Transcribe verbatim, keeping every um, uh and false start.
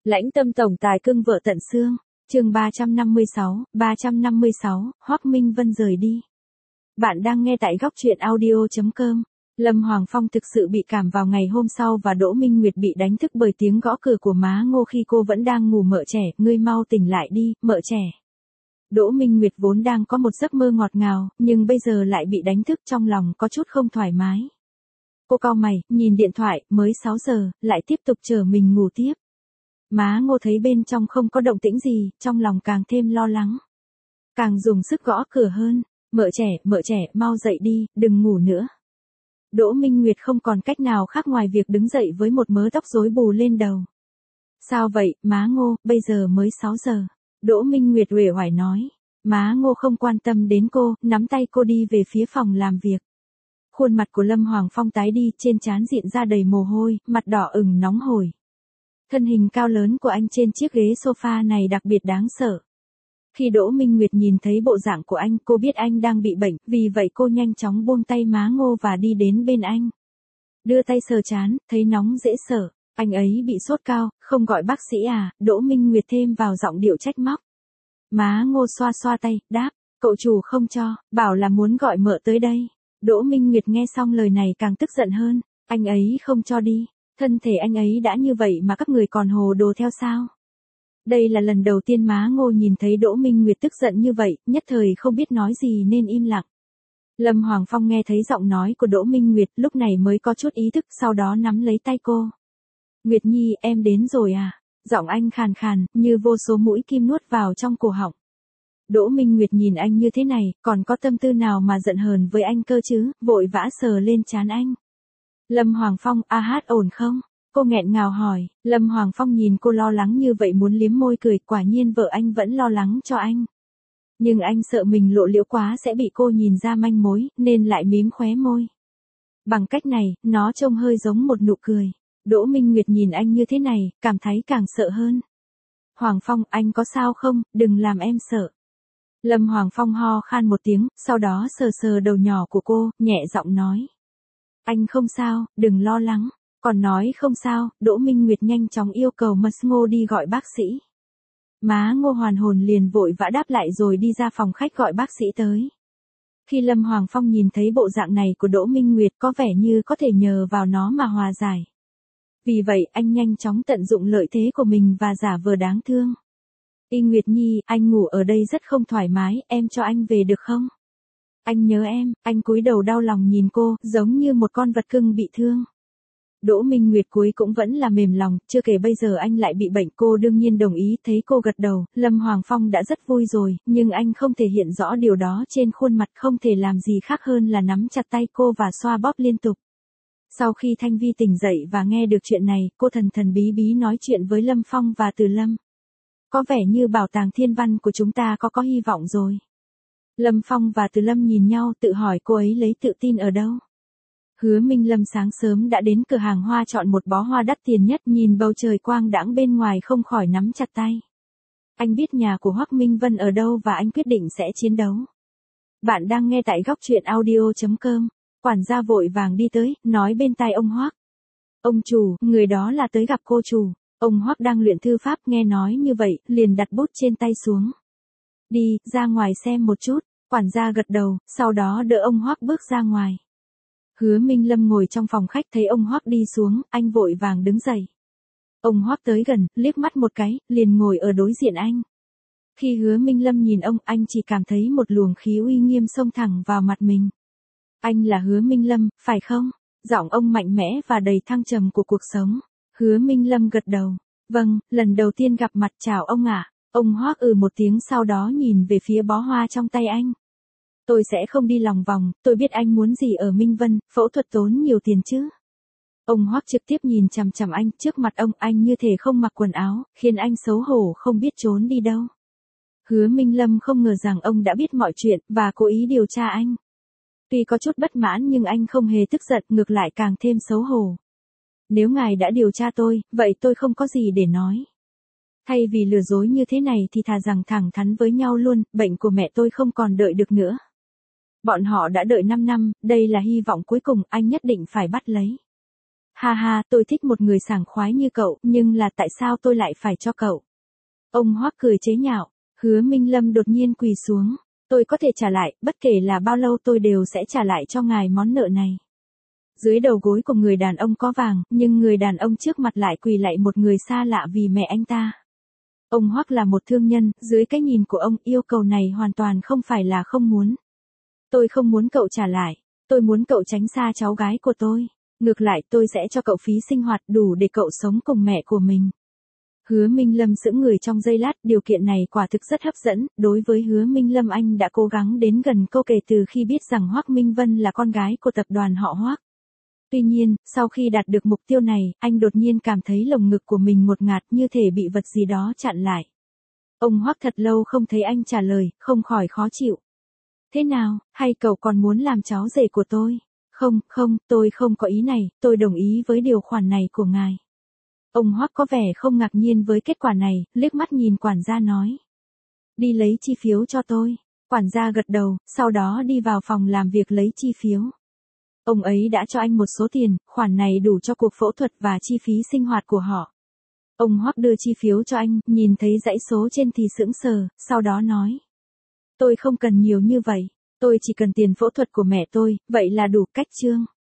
Lãnh tâm tổng tài cưng vợ tận xương, chương ba trăm năm mươi sáu, ba trăm năm mươi sáu, Hoắc Minh Vân rời đi. Bạn đang nghe tại góc truyện audio chấm com. Lâm Hoàng Phong thực sự bị cảm vào ngày hôm sau và Đỗ Minh Nguyệt bị đánh thức bởi tiếng gõ cửa của má Ngô khi cô vẫn đang ngủ. Mợ trẻ, ngươi mau tỉnh lại đi, mợ trẻ. Đỗ Minh Nguyệt vốn đang có một giấc mơ ngọt ngào, nhưng bây giờ lại bị đánh thức, trong lòng có chút không thoải mái. Cô cau mày, nhìn điện thoại, mới sáu giờ, lại tiếp tục chờ mình ngủ tiếp. Má Ngô thấy bên trong không có động tĩnh gì, trong lòng càng thêm lo lắng. Càng dùng sức gõ cửa hơn, mợ trẻ, mợ trẻ, mau dậy đi, đừng ngủ nữa. Đỗ Minh Nguyệt không còn cách nào khác ngoài việc đứng dậy với một mớ tóc rối bù lên đầu. Sao vậy, má Ngô, bây giờ mới sáu giờ. Đỗ Minh Nguyệt uể oải nói. Má Ngô không quan tâm đến cô, nắm tay cô đi về phía phòng làm việc. Khuôn mặt của Lâm Hoàng Phong tái đi, trên trán diện ra đầy mồ hôi, mặt đỏ ửng nóng hổi. Thân hình cao lớn của anh trên chiếc ghế sofa này đặc biệt đáng sợ. Khi Đỗ Minh Nguyệt nhìn thấy bộ dạng của anh, cô biết anh đang bị bệnh, vì vậy cô nhanh chóng buông tay má Ngô và đi đến bên anh. Đưa tay sờ trán, thấy nóng dễ sợ. Anh ấy bị sốt cao, không gọi bác sĩ à? Đỗ Minh Nguyệt thêm vào giọng điệu trách móc. Má Ngô xoa xoa tay, đáp, cậu chủ không cho, bảo là muốn gọi mợ tới đây. Đỗ Minh Nguyệt nghe xong lời này càng tức giận hơn, anh ấy không cho đi, thân thể anh ấy đã như vậy mà các người còn hồ đồ theo sao? Đây là lần đầu tiên má Ngô nhìn thấy Đỗ Minh Nguyệt tức giận như vậy, nhất thời không biết nói gì nên im lặng. Lâm Hoàng Phong nghe thấy giọng nói của Đỗ Minh Nguyệt, lúc này mới có chút ý thức, sau đó nắm lấy tay cô. Nguyệt Nhi, em đến rồi à? Giọng anh khàn khàn, như vô số mũi kim nuốt vào trong cổ họng. Đỗ Minh Nguyệt nhìn anh như thế này, còn có tâm tư nào mà giận hờn với anh cơ chứ, vội vã sờ lên trán anh. Lâm Hoàng Phong, a hát ổn không? Cô nghẹn ngào hỏi. Lâm Hoàng Phong nhìn cô lo lắng như vậy muốn liếm môi cười, quả nhiên vợ anh vẫn lo lắng cho anh. Nhưng anh sợ mình lộ liễu quá sẽ bị cô nhìn ra manh mối, nên lại mím khóe môi. Bằng cách này, nó trông hơi giống một nụ cười. Đỗ Minh Nguyệt nhìn anh như thế này, cảm thấy càng sợ hơn. Hoàng Phong, anh có sao không, đừng làm em sợ. Lâm Hoàng Phong ho khan một tiếng, sau đó sờ sờ đầu nhỏ của cô, nhẹ giọng nói. Anh không sao, đừng lo lắng. Còn nói không sao, Đỗ Minh Nguyệt nhanh chóng yêu cầu Mật Ngô đi gọi bác sĩ. Má Ngô hoàn hồn liền vội vã đáp lại rồi đi ra phòng khách gọi bác sĩ tới. Khi Lâm Hoàng Phong nhìn thấy bộ dạng này của Đỗ Minh Nguyệt có vẻ như có thể nhờ vào nó mà hòa giải. Vì vậy anh nhanh chóng tận dụng lợi thế của mình và giả vờ đáng thương. Y Nguyệt Nhi, anh ngủ ở đây rất không thoải mái, em cho anh về được không? Anh nhớ em, anh cúi đầu đau lòng nhìn cô, giống như một con vật cưng bị thương. Đỗ Minh Nguyệt cuối cũng vẫn là mềm lòng, chưa kể bây giờ anh lại bị bệnh, cô đương nhiên đồng ý. Thấy cô gật đầu, Lâm Hoàng Phong đã rất vui rồi, nhưng anh không thể hiện rõ điều đó trên khuôn mặt, không thể làm gì khác hơn là nắm chặt tay cô và xoa bóp liên tục. Sau khi Thanh Vi tỉnh dậy và nghe được chuyện này, cô thần thần bí bí nói chuyện với Lâm Phong và Từ Lâm. Có vẻ như bảo tàng thiên văn của chúng ta có có hy vọng rồi. Lâm Phong và Từ Lâm nhìn nhau tự hỏi cô ấy lấy tự tin ở đâu. Hứa Minh Lâm sáng sớm đã đến cửa hàng hoa chọn một bó hoa đắt tiền nhất, nhìn bầu trời quang đãng bên ngoài không khỏi nắm chặt tay. Anh biết nhà của Hoắc Minh Vân ở đâu và anh quyết định sẽ chiến đấu. Bạn đang nghe tại góc truyện audio chấm com. Quản gia vội vàng đi tới, nói bên tai ông Hoắc. Ông chủ, người đó là tới gặp cô chủ. Ông Hoắc đang luyện thư pháp, nghe nói như vậy, liền đặt bút trên tay xuống. Đi, ra ngoài xem một chút. Quản gia gật đầu, sau đó đỡ ông Hoắc bước ra ngoài. Hứa Minh Lâm ngồi trong phòng khách thấy ông Hoắc đi xuống, anh vội vàng đứng dậy. Ông Hoắc tới gần, liếc mắt một cái, liền ngồi ở đối diện anh. Khi Hứa Minh Lâm nhìn ông, anh chỉ cảm thấy một luồng khí uy nghiêm xông thẳng vào mặt mình. Anh là Hứa Minh Lâm, phải không? Giọng ông mạnh mẽ và đầy thăng trầm của cuộc sống. Hứa Minh Lâm gật đầu. Vâng, lần đầu tiên gặp mặt, chào ông ạ. Ông Hoắc ừ một tiếng, sau đó nhìn về phía bó hoa trong tay anh. Tôi sẽ không đi lòng vòng, tôi biết anh muốn gì ở Minh Vân, phẫu thuật tốn nhiều tiền chứ. Ông Hoắc trực tiếp nhìn chằm chằm anh, trước mặt ông anh như thể không mặc quần áo, khiến anh xấu hổ không biết trốn đi đâu. Hứa Minh Lâm không ngờ rằng ông đã biết mọi chuyện, và cố ý điều tra anh. Tuy có chút bất mãn nhưng anh không hề tức giận, ngược lại càng thêm xấu hổ. Nếu ngài đã điều tra tôi, vậy tôi không có gì để nói. Thay vì lừa dối như thế này thì thà rằng thẳng thắn với nhau luôn, bệnh của mẹ tôi không còn đợi được nữa. Bọn họ đã đợi năm năm, đây là hy vọng cuối cùng, anh nhất định phải bắt lấy. Ha ha, tôi thích một người sảng khoái như cậu, nhưng là tại sao tôi lại phải cho cậu? Ông Hoắc cười chế nhạo. Hứa Minh Lâm đột nhiên quỳ xuống. Tôi có thể trả lại, bất kể là bao lâu tôi đều sẽ trả lại cho ngài món nợ này. Dưới đầu gối của người đàn ông có vàng, nhưng người đàn ông trước mặt lại quỳ lạy một người xa lạ vì mẹ anh ta. Ông Hoắc là một thương nhân, dưới cái nhìn của ông, yêu cầu này hoàn toàn không phải là không muốn. Tôi không muốn cậu trả lại, tôi muốn cậu tránh xa cháu gái của tôi. Ngược lại tôi sẽ cho cậu phí sinh hoạt đủ để cậu sống cùng mẹ của mình. Hứa Minh Lâm sững người trong giây lát, điều kiện này quả thực rất hấp dẫn, đối với Hứa Minh Lâm anh đã cố gắng đến gần cô kể từ khi biết rằng Hoắc Minh Vân là con gái của tập đoàn họ Hoắc. Tuy nhiên, sau khi đạt được mục tiêu này, anh đột nhiên cảm thấy lồng ngực của mình ngột ngạt như thể bị vật gì đó chặn lại. Ông Hoắc thật lâu không thấy anh trả lời, không khỏi khó chịu. Thế nào, hay cậu còn muốn làm cháu rể của tôi? Không, không, tôi không có ý này, tôi đồng ý với điều khoản này của ngài. Ông Hoắc có vẻ không ngạc nhiên với kết quả này, liếc mắt nhìn quản gia nói. Đi lấy chi phiếu cho tôi. Quản gia gật đầu, sau đó đi vào phòng làm việc lấy chi phiếu. Ông ấy đã cho anh một số tiền, khoản này đủ cho cuộc phẫu thuật và chi phí sinh hoạt của họ. Ông Hoắc đưa chi phiếu cho anh, nhìn thấy dãy số trên thì sững sờ, sau đó nói. Tôi không cần nhiều như vậy, tôi chỉ cần tiền phẫu thuật của mẹ tôi, vậy là đủ cách chương.